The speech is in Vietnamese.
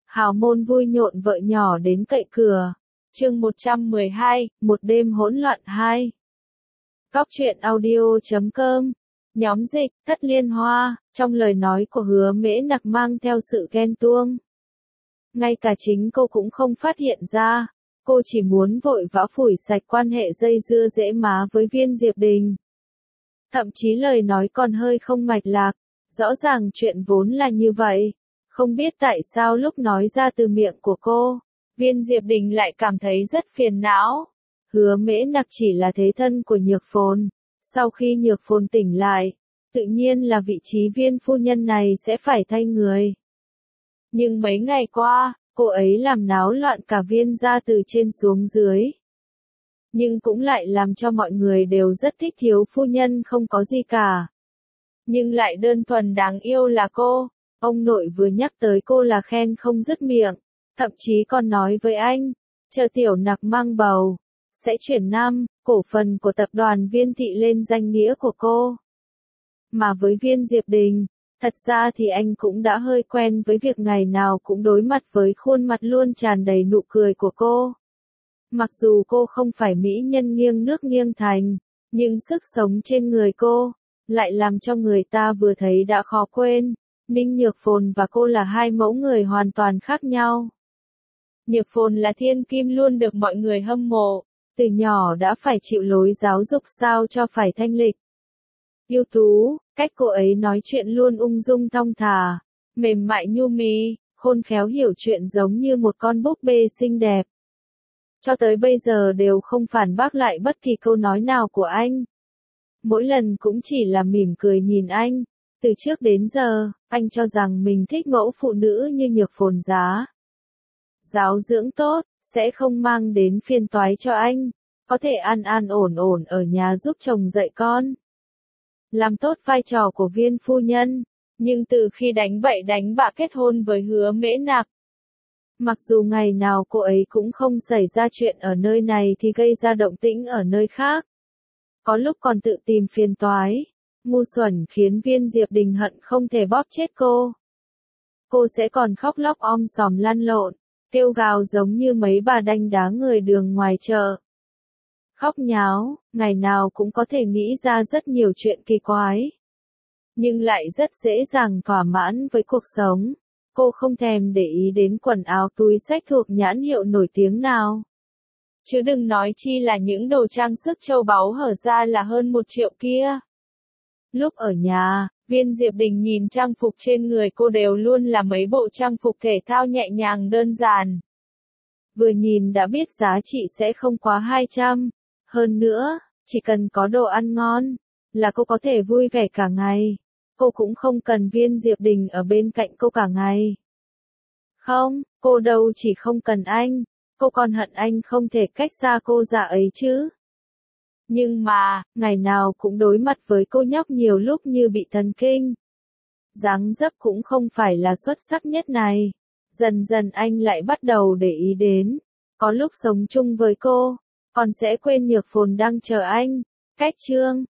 Hào môn vui nhộn vợ nhỏ đến cậy cửa. Chương 112, một đêm hỗn loạn 2. Góc truyện audio.com. Nhóm dịch, Thất Liên Hoa, trong lời nói của Hứa Mễ Nặc mang theo sự ghen tuông. Ngay cả chính cô cũng không phát hiện ra, cô chỉ muốn vội vã phủi sạch quan hệ dây dưa dễ má với Viên Diệp Đình. Thậm chí lời nói còn hơi không mạch lạc, rõ ràng chuyện vốn là như vậy. Không biết tại sao lúc nói ra từ miệng của cô, Viên Diệp Đình lại cảm thấy rất phiền não. Hứa Mễ Nặc chỉ là thế thân của Nhược Phồn. Sau khi Nhược Phồn tỉnh lại, tự nhiên là vị trí Viên phu nhân này sẽ phải thay người. Nhưng mấy ngày qua, cô ấy làm náo loạn cả Viên gia từ trên xuống dưới. Nhưng cũng lại làm cho mọi người đều rất thích thiếu phu nhân không có gì cả. Nhưng lại đơn thuần đáng yêu là cô. Ông nội vừa nhắc tới cô là khen không dứt miệng, thậm chí còn nói với anh, chờ Tiểu Nặc mang bầu, sẽ chuyển cổ phần của tập đoàn Viên thị lên danh nghĩa của cô. Mà với Viên Diệp Đình, thật ra thì anh cũng đã hơi quen với việc ngày nào cũng đối mặt với khuôn mặt luôn tràn đầy nụ cười của cô. Mặc dù cô không phải mỹ nhân nghiêng nước nghiêng thành, nhưng sức sống trên người cô lại làm cho người ta vừa thấy đã khó quên. Ninh Nhược Phồn và cô là hai mẫu người hoàn toàn khác nhau. Nhược Phồn là thiên kim luôn được mọi người hâm mộ, từ nhỏ đã phải chịu lối giáo dục sao cho phải thanh lịch. Ưu tú, cách cô ấy nói chuyện luôn ung dung thong thả, mềm mại nhu mì, khôn khéo hiểu chuyện giống như một con búp bê xinh đẹp. Cho tới bây giờ đều không phản bác lại bất kỳ câu nói nào của anh. Mỗi lần cũng chỉ là mỉm cười nhìn anh. Từ trước đến giờ, anh cho rằng mình thích mẫu phụ nữ như Nhược Phồn giáo dưỡng tốt, sẽ không mang đến phiền toái cho anh, có thể an an ổn ổn ở nhà giúp chồng dạy con. Làm tốt vai trò của Viên phu nhân, nhưng từ khi đánh bậy đánh bạ kết hôn với Hứa Mễ Nặc. Mặc dù ngày nào cô ấy cũng không xảy ra chuyện ở nơi này thì gây ra động tĩnh ở nơi khác. Có lúc còn tự tìm phiền toái. Ngu xuẩn khiến Viên Diệp Đình hận không thể bóp chết cô. Cô sẽ còn khóc lóc om sòm lăn lộn, kêu gào giống như mấy bà đanh đá người đường ngoài chợ. Khóc nháo, ngày nào cũng có thể nghĩ ra rất nhiều chuyện kỳ quái. Nhưng lại rất dễ dàng thỏa mãn với cuộc sống. Cô không thèm để ý đến quần áo túi xách thuộc nhãn hiệu nổi tiếng nào. Chứ đừng nói chi là những đồ trang sức châu báu hở ra là hơn 1 triệu kia. Lúc ở nhà, Viên Diệp Đình nhìn trang phục trên người cô đều luôn là mấy bộ trang phục thể thao nhẹ nhàng đơn giản. Vừa nhìn đã biết giá trị sẽ không quá 200. Hơn nữa, chỉ cần có đồ ăn ngon, là cô có thể vui vẻ cả ngày. Cô cũng không cần Viên Diệp Đình ở bên cạnh cô cả ngày. Không, cô đâu chỉ không cần anh, cô còn hận anh không thể cách xa cô ra ấy chứ. Nhưng mà, ngày nào cũng đối mặt với cô nhóc nhiều lúc như bị thần kinh. Dáng dấp cũng không phải là xuất sắc nhất này. Dần dần anh lại bắt đầu để ý đến. Có lúc sống chung với cô, còn sẽ quên Nhược Phồn đang chờ anh. Cách chương